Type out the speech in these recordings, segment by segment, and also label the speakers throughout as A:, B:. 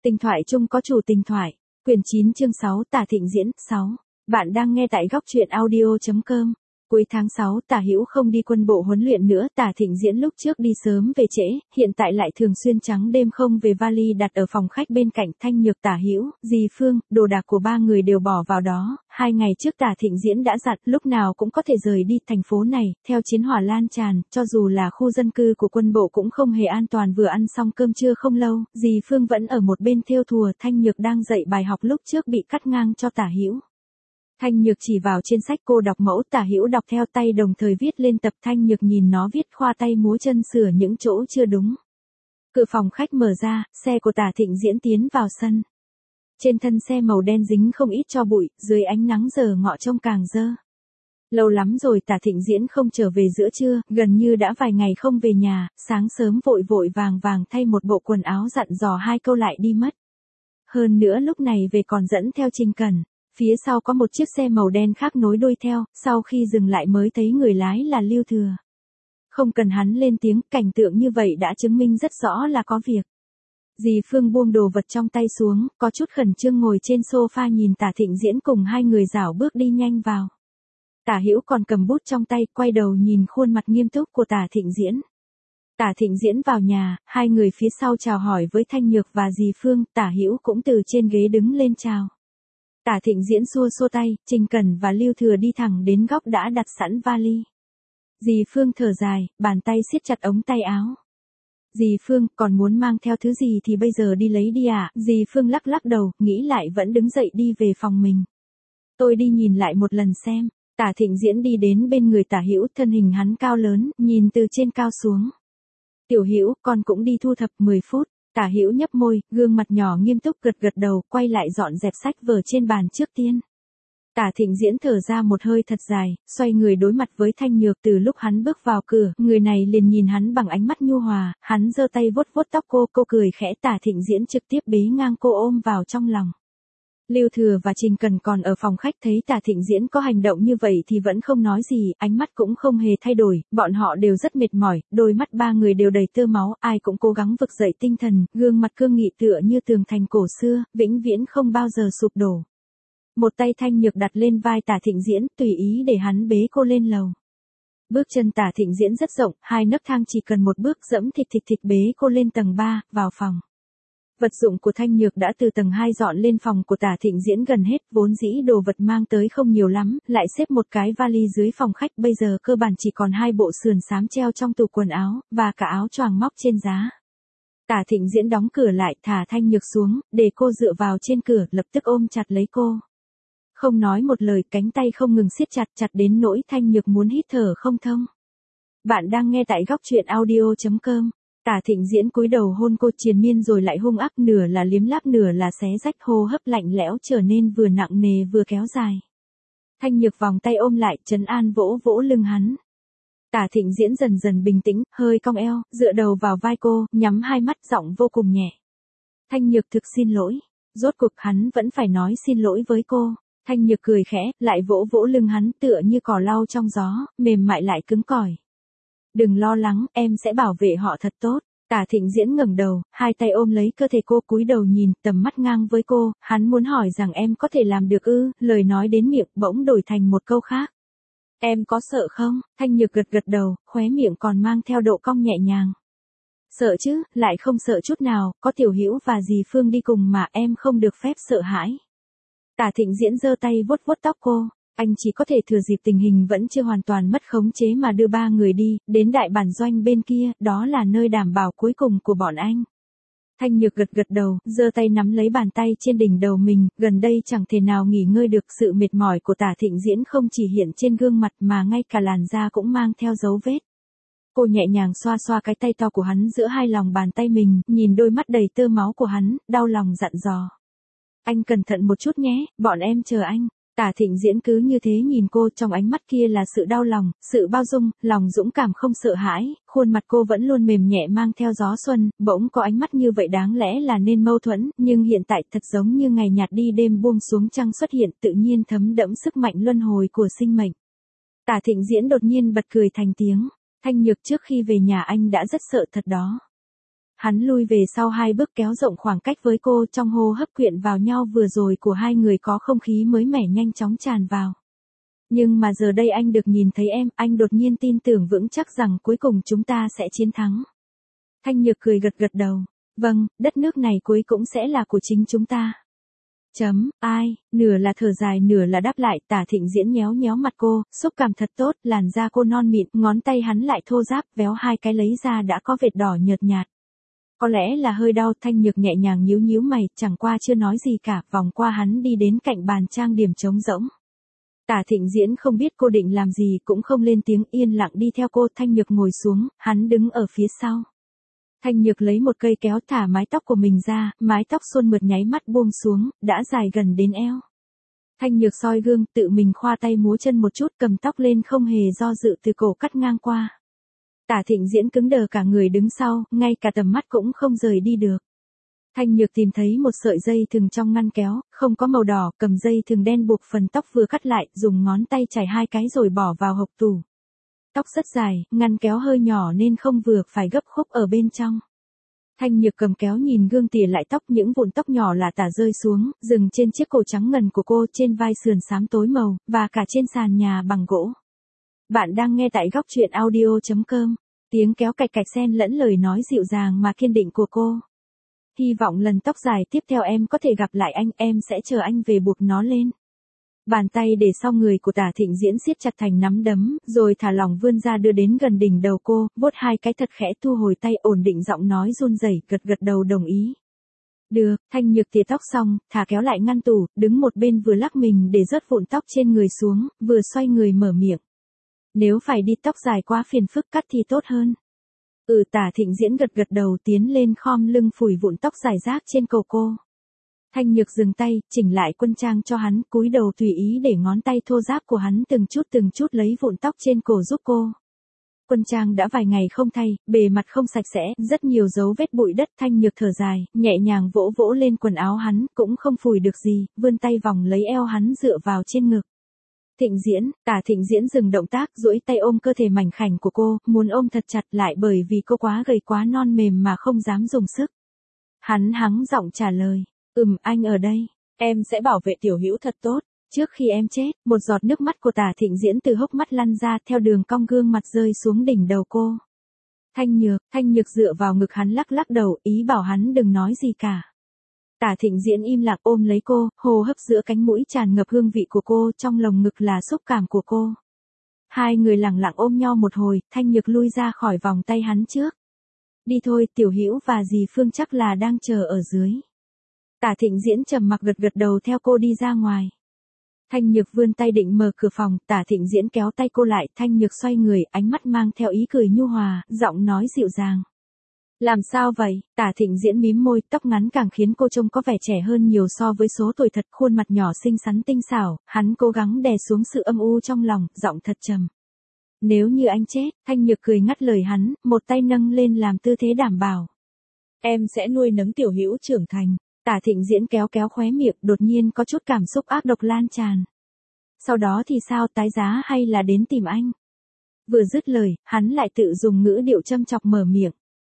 A: Tình thoại chung có chủ tình thoại. Quyển 9 chương 6 Tả Thịnh Diễn 6. Bạn đang nghe tại góc truyện audio.com. Cuối tháng 6 Tả Hữu không đi quân bộ huấn luyện nữa. Tả Thịnh Diễn lúc trước đi sớm về trễ, hiện tại lại thường xuyên trắng đêm không về, vali đặt ở phòng khách bên cạnh. Thanh Nhược, Tả Hữu, Dì Phương, đồ đạc của ba người đều bỏ vào đó. 2 ngày trước Tả Thịnh Diễn đã dặn lúc nào cũng có thể rời đi thành phố này. Theo chiến hỏa lan tràn, cho dù là khu dân cư của quân bộ cũng không hề an toàn. Vừa ăn xong cơm trưa không lâu, Dì Phương vẫn ở một bên thêu thùa. Thanh Nhược đang dạy bài học lúc trước bị cắt ngang cho Tả Hữu. Thanh Nhược chỉ vào trên sách cô đọc mẫu, Tả Hữu đọc theo tay đồng thời viết lên tập. Thanh Nhược nhìn nó viết, khoa tay múa chân sửa những chỗ chưa đúng. Cửa phòng khách mở ra, xe của Tả Thịnh Diễn tiến vào sân. Trên thân xe màu đen dính không ít tro bụi, dưới ánh nắng giờ ngọ trông càng dơ. Lâu lắm rồi Tả Thịnh Diễn không trở về giữa trưa, gần như đã vài ngày không về nhà, sáng sớm vội vội vàng vàng thay một bộ quần áo, dặn dò 2 câu lại đi mất. Hơn nữa lúc này về còn dẫn theo Trình Cẩn. Phía sau có một chiếc xe màu đen khác nối đuôi theo, sau khi dừng lại mới thấy người lái là Lưu Thừa. Không cần hắn lên tiếng, cảnh tượng như vậy đã chứng minh rất rõ là có việc. Dì Phương buông đồ vật trong tay xuống, có chút khẩn trương ngồi trên sofa nhìn Tả Thịnh Diễn cùng 2 người rảo bước đi nhanh vào. Tả Hữu còn cầm bút trong tay, quay đầu nhìn khuôn mặt nghiêm túc của Tả Thịnh Diễn. Tả Thịnh Diễn vào nhà, 2 người phía sau chào hỏi với Thanh Nhược và Dì Phương, Tả Hữu cũng từ trên ghế đứng lên chào. Tả Thịnh Diễn xua xua tay, Trình Cẩn và Lưu Thừa đi thẳng đến góc đã đặt sẵn vali. Dì Phương thở dài, bàn tay siết chặt ống tay áo. Dì Phương, còn muốn mang theo thứ gì thì bây giờ đi lấy đi ạ. Dì Phương lắc lắc đầu, nghĩ lại vẫn đứng dậy đi về phòng mình. Tôi đi nhìn lại một lần xem. Tả Thịnh Diễn đi đến bên người Tả Hữu, thân hình hắn cao lớn, nhìn từ trên cao xuống. Tiểu Hữu, con cũng đi thu thập 10 phút. Tả Hữu nhấp môi, gương mặt nhỏ nghiêm túc gật gật đầu, quay lại dọn dẹp sách vở trên bàn trước tiên. Tả Thịnh Diễn thở ra một hơi thật dài, xoay người đối mặt với Thanh Nhược. Từ lúc hắn bước vào cửa, người này liền nhìn hắn bằng ánh mắt nhu hòa, hắn giơ tay vuốt vuốt tóc cô cười khẽ. Tả Thịnh Diễn trực tiếp bế ngang cô ôm vào trong lòng. Lưu Thừa và Trình Cẩn còn ở phòng khách thấy Tả Thịnh Diễn có hành động như vậy thì vẫn không nói gì, ánh mắt cũng không hề thay đổi, bọn họ đều rất mệt mỏi, đôi mắt ba người đều đầy tơ máu, ai cũng cố gắng vực dậy tinh thần, gương mặt cương nghị tựa như tường thành cổ xưa, vĩnh viễn không bao giờ sụp đổ. Một tay Thanh Nhược đặt lên vai Tả Thịnh Diễn, tùy ý để hắn bế cô lên lầu. Bước chân Tả Thịnh Diễn rất rộng, 2 nấc thang chỉ cần một bước dẫm thịch bế cô lên tầng 3, vào phòng. Vật dụng của Thanh Nhược đã từ tầng 2 dọn lên phòng của Tả Thịnh Diễn gần hết, vốn dĩ đồ vật mang tới không nhiều lắm, lại xếp một cái vali dưới phòng khách, bây giờ cơ bản chỉ còn 2 bộ sườn xám treo trong tủ quần áo, và cả áo choàng móc trên giá. Tả Thịnh Diễn đóng cửa lại, thả Thanh Nhược xuống, để cô dựa vào trên cửa, lập tức ôm chặt lấy cô. Không nói một lời, cánh tay không ngừng siết chặt đến nỗi Thanh Nhược muốn hít thở không thông. Bạn đang nghe tại góc truyện audio.com. Tả Thịnh Diễn cúi đầu hôn cô triền miên rồi lại hung ác, nửa là liếm láp nửa là xé rách, hô hấp lạnh lẽo trở nên vừa nặng nề vừa kéo dài. Thanh Nhược vòng tay ôm lại, trấn an vỗ vỗ lưng hắn. Tả Thịnh Diễn dần dần bình tĩnh, hơi cong eo, dựa đầu vào vai cô, nhắm 2 mắt, giọng vô cùng nhẹ. Thanh Nhược thực xin lỗi. Rốt cuộc hắn vẫn phải nói xin lỗi với cô. Thanh Nhược cười khẽ, lại vỗ vỗ lưng hắn, tựa như cỏ lau trong gió, mềm mại lại cứng cỏi. Đừng lo lắng, em sẽ bảo vệ họ thật tốt. Tả Thịnh Diễn ngẩng đầu, 2 tay ôm lấy cơ thể cô, cúi đầu nhìn, tầm mắt ngang với cô, hắn muốn hỏi rằng em có thể làm được ư, lời nói đến miệng bỗng đổi thành một câu khác. Em có sợ không? Thanh Nhược gật đầu, khóe miệng còn mang theo độ cong nhẹ nhàng. Sợ chứ, lại không sợ chút nào, có Tiểu Hữu và Dì Phương đi cùng mà, em không được phép sợ hãi. Tả Thịnh Diễn giơ tay vuốt vuốt tóc cô. Anh chỉ có thể thừa dịp tình hình vẫn chưa hoàn toàn mất khống chế mà đưa 3 người đi, đến đại bản doanh bên kia, đó là nơi đảm bảo cuối cùng của bọn anh. Thanh Nhược gật đầu, giơ tay nắm lấy bàn tay trên đỉnh đầu mình, gần đây chẳng thể nào nghỉ ngơi được, sự mệt mỏi của Tả Thịnh Diễn không chỉ hiện trên gương mặt mà ngay cả làn da cũng mang theo dấu vết. Cô nhẹ nhàng xoa xoa cái tay to của hắn giữa 2 lòng bàn tay mình, nhìn đôi mắt đầy tơ máu của hắn, đau lòng dặn dò. Anh cẩn thận một chút nhé, bọn em chờ anh. Tả Thịnh Diễn cứ như thế nhìn cô, trong ánh mắt kia là sự đau lòng, sự bao dung, lòng dũng cảm không sợ hãi, khuôn mặt cô vẫn luôn mềm nhẹ mang theo gió xuân, bỗng có ánh mắt như vậy đáng lẽ là nên mâu thuẫn, nhưng hiện tại thật giống như ngày nhạt đi đêm buông xuống trăng xuất hiện, tự nhiên thấm đẫm sức mạnh luân hồi của sinh mệnh. Tả Thịnh Diễn đột nhiên bật cười thành tiếng. Thanh Nhược, trước khi về nhà anh đã rất sợ thật đó. Hắn lui về sau 2 bước kéo rộng khoảng cách với cô, trong hô hấp quyện vào nhau vừa rồi của hai người có không khí mới mẻ nhanh chóng tràn vào. Nhưng mà giờ đây anh được nhìn thấy em, anh đột nhiên tin tưởng vững chắc rằng cuối cùng chúng ta sẽ chiến thắng. Thanh Nhược cười gật gật đầu. Vâng, đất nước này cuối cũng sẽ là của chính chúng ta. Ai, nửa là thở dài nửa là đáp lại. Tả Thịnh Diễn nhéo nhéo mặt cô, xúc cảm thật tốt, làn da cô non mịn, ngón tay hắn lại thô ráp, véo 2 cái lấy ra đã có vệt đỏ nhợt nhạt. Có lẽ là hơi đau, Thanh Nhược nhẹ nhàng nhíu nhíu mày, chẳng qua chưa nói gì cả, vòng qua hắn đi đến cạnh bàn trang điểm trống rỗng. Tả Thịnh Diễn không biết cô định làm gì, cũng không lên tiếng, yên lặng đi theo cô. Thanh Nhược ngồi xuống, hắn đứng ở phía sau. Thanh Nhược lấy một cây kéo thả mái tóc của mình ra, mái tóc suôn mượt nháy mắt buông xuống, đã dài gần đến eo. Thanh Nhược soi gương, tự mình khoa tay múa chân một chút, cầm tóc lên không hề do dự từ cổ cắt ngang qua. Tả Thịnh Diễn cứng đờ cả người đứng sau, ngay cả tầm mắt cũng không rời đi được. Thanh Nhược tìm thấy một sợi dây thừng trong ngăn kéo, không có màu đỏ, cầm dây thừng đen buộc phần tóc vừa cắt lại, dùng ngón tay chải 2 cái rồi bỏ vào hộc tủ. Tóc rất dài, ngăn kéo hơi nhỏ nên không vừa phải gấp khúc ở bên trong. Thanh Nhược cầm kéo nhìn gương tỉa lại tóc, những vụn tóc nhỏ lả tả rơi xuống, dừng trên chiếc cổ trắng ngần của cô, trên vai sườn xám tối màu, và cả trên sàn nhà bằng gỗ. Bạn đang nghe tại góc truyện audio.com. Tiếng kéo cạch cạch xen lẫn lời nói dịu dàng mà kiên định của cô. Hy vọng lần tóc dài tiếp theo em có thể gặp lại anh, em sẽ chờ anh về buộc nó lên. Bàn tay để sau người của Tả Thịnh Diễn siết chặt thành nắm đấm, rồi thả lỏng vươn ra đưa đến gần đỉnh đầu cô, vuốt 2 cái thật khẽ, thu hồi tay, ổn định giọng nói run rẩy, gật gật đầu đồng ý. Được, Thanh Nhược tỉa tóc xong, thả kéo lại ngăn tủ, đứng một bên vừa lắc mình để rớt vụn tóc trên người xuống, vừa xoay người mở miệng. Nếu phải đi tóc dài quá phiền phức, cắt thì tốt hơn. Tả Thịnh Diễn gật gật đầu, tiến lên khom lưng phủi vụn tóc rải rác trên cổ cô. Thanh Nhược dừng tay, chỉnh lại quân trang cho hắn, cúi đầu tùy ý để ngón tay thô ráp của hắn từng chút lấy vụn tóc trên cổ giúp cô. Quân trang đã vài ngày không thay, bề mặt không sạch sẽ, rất nhiều dấu vết bụi đất. Thanh Nhược thở dài, nhẹ nhàng vỗ vỗ lên quần áo hắn, cũng không phủi được gì, vươn tay vòng lấy eo hắn dựa vào trên ngực. Thịnh Diễn, Tả Thịnh Diễn dừng động tác, duỗi tay ôm cơ thể mảnh khảnh của cô, muốn ôm thật chặt lại bởi vì cô quá gầy quá non mềm mà không dám dùng sức. Hắn hắng giọng trả lời, anh ở đây, em sẽ bảo vệ Tiểu Hữu thật tốt. Trước khi em chết, một giọt nước mắt của Tả Thịnh Diễn từ hốc mắt lăn ra theo đường cong gương mặt rơi xuống đỉnh đầu cô. Thanh Nhược dựa vào ngực hắn lắc lắc đầu, ý bảo hắn đừng nói gì cả. Tả Thịnh Diễn im lặng ôm lấy cô, hô hấp giữa cánh mũi tràn ngập hương vị của cô, trong lồng ngực là xúc cảm của cô. Hai người lặng lặng ôm nhau một hồi, Thanh Nhược lui ra khỏi vòng tay hắn trước. Đi thôi, Tiểu Hữu và dì Phương chắc là đang chờ ở dưới. Tả Thịnh Diễn trầm mặc gật gật đầu theo cô đi ra ngoài. Thanh Nhược vươn tay định mở cửa phòng, Tả Thịnh Diễn kéo tay cô lại, Thanh Nhược xoay người, ánh mắt mang theo ý cười nhu hòa, giọng nói dịu dàng. Làm sao vậy? Tả Thịnh Diễn mím môi, tóc ngắn càng khiến cô trông có vẻ trẻ hơn nhiều so với số tuổi thật, khuôn mặt nhỏ xinh xắn tinh xảo, hắn cố gắng đè xuống sự âm u trong lòng, giọng thật trầm. Nếu như anh chết, Thanh Nhược cười ngắt lời hắn, một tay nâng lên làm tư thế đảm bảo. Em sẽ nuôi nấng Tiểu Hữu trưởng thành. Tả Thịnh Diễn kéo kéo khóe miệng, đột nhiên có chút cảm xúc ác độc lan tràn. Sau đó thì sao, tái giá hay là đến tìm anh? Vừa dứt lời, hắn lại tự dùng ngữ điệu châm chọc mở miệng.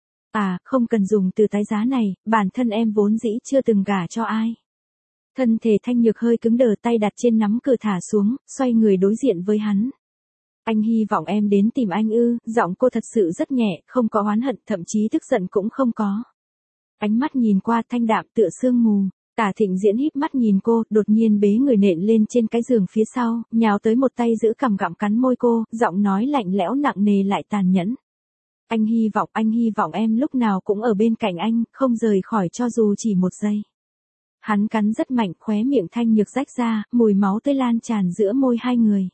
A: Không cần dùng từ tái giá này, bản thân em vốn dĩ chưa từng gả cho ai. Thân thể Thanh Nhược hơi cứng đờ, tay đặt trên nắm cửa thả xuống, xoay người đối diện với hắn. Anh hy vọng em đến tìm anh ư? Giọng cô thật sự rất nhẹ, không có oán hận, thậm chí tức giận cũng không có. Ánh mắt nhìn qua thanh đạm tựa sương mù. Tả Thịnh Diễn híp mắt nhìn cô, đột nhiên bế người nện lên trên cái giường phía sau, nhào tới một tay giữ cằm gặm cắn môi cô, giọng nói lạnh lẽo nặng nề lại tàn nhẫn. Anh hy vọng em lúc nào cũng ở bên cạnh anh, không rời khỏi cho dù chỉ một giây. Hắn cắn rất mạnh, khóe miệng Thanh Nhược rách ra, mùi máu tươi lan tràn giữa môi hai người.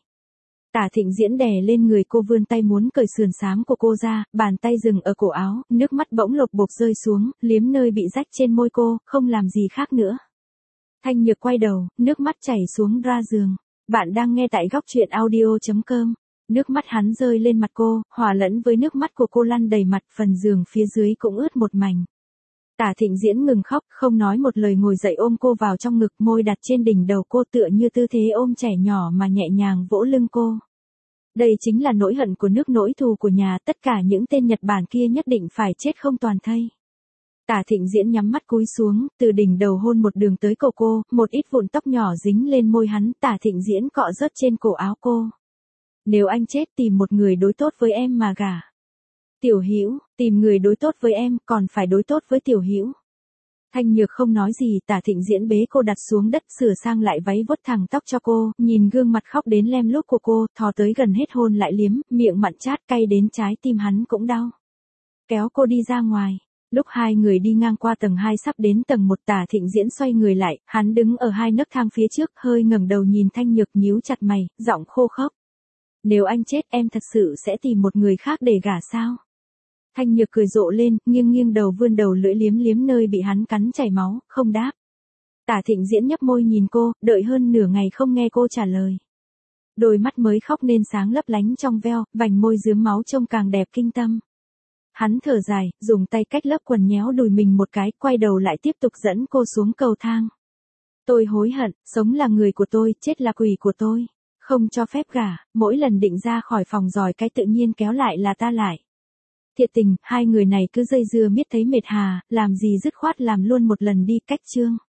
A: Tả Thịnh Diễn đè lên người cô, vươn tay muốn cởi sườn xám của cô ra, bàn tay dừng ở cổ áo, nước mắt bỗng lột bột rơi xuống, liếm nơi bị rách trên môi cô, không làm gì khác nữa. Thanh Nhược quay đầu, nước mắt chảy xuống ra giường. Bạn đang nghe tại góc truyện audio.com. Nước mắt hắn rơi lên mặt cô, hòa lẫn với nước mắt của cô lăn đầy mặt, phần giường phía dưới cũng ướt một mảnh. Tả Thịnh Diễn ngừng khóc, không nói một lời ngồi dậy ôm cô vào trong ngực, môi đặt trên đỉnh đầu cô tựa như tư thế ôm trẻ nhỏ mà nhẹ nhàng vỗ lưng cô. Đây chính là nỗi hận của nước, nỗi thù của nhà, tất cả những tên Nhật Bản kia nhất định phải chết không toàn thây. Tả Thịnh Diễn nhắm mắt cúi xuống, từ đỉnh đầu hôn một đường tới cổ cô, một ít vụn tóc nhỏ dính lên môi hắn, Tả Thịnh Diễn cọ rớt trên cổ áo cô. Nếu anh chết tìm một người đối tốt với em mà gả. Tiểu Hữu, tìm người đối tốt với em, còn phải đối tốt với Tiểu Hữu. Thanh Nhược không nói gì, Tả Thịnh Diễn bế cô đặt xuống đất, sửa sang lại váy vuốt thẳng tóc cho cô, nhìn gương mặt khóc đến lem luốc của cô, thò tới gần hết hôn lại liếm, miệng mặn chát cay đến trái tim hắn cũng đau. Kéo cô đi ra ngoài. Lúc hai người đi ngang qua tầng 2 sắp đến tầng 1, Tả Thịnh Diễn xoay người lại, hắn đứng ở hai nấc thang phía trước, hơi ngẩng đầu nhìn Thanh Nhược nhíu chặt mày, giọng khô khốc. Nếu anh chết em thật sự sẽ tìm một người khác để gả sao? Thanh Nhược cười rộ lên, nghiêng nghiêng đầu vươn đầu lưỡi liếm liếm nơi bị hắn cắn chảy máu, không đáp. Tả Thịnh Diễn nhấp môi nhìn cô, đợi hơn nửa ngày không nghe cô trả lời. Đôi mắt mới khóc nên sáng lấp lánh trong veo, vành môi rướm máu trông càng đẹp kinh tâm. Hắn thở dài, dùng tay cách lớp quần nhéo đùi mình một cái, quay đầu lại tiếp tục dẫn cô xuống cầu thang. Tôi hối hận, sống là người của tôi, chết là quỷ của tôi. Không cho phép gả, mỗi lần định ra khỏi phòng giỏi cái tự nhiên kéo lại là ta lại. Thiệt tình, hai người này cứ dây dưa miết thấy mệt hà, làm gì dứt khoát làm luôn một lần đi, cách chương.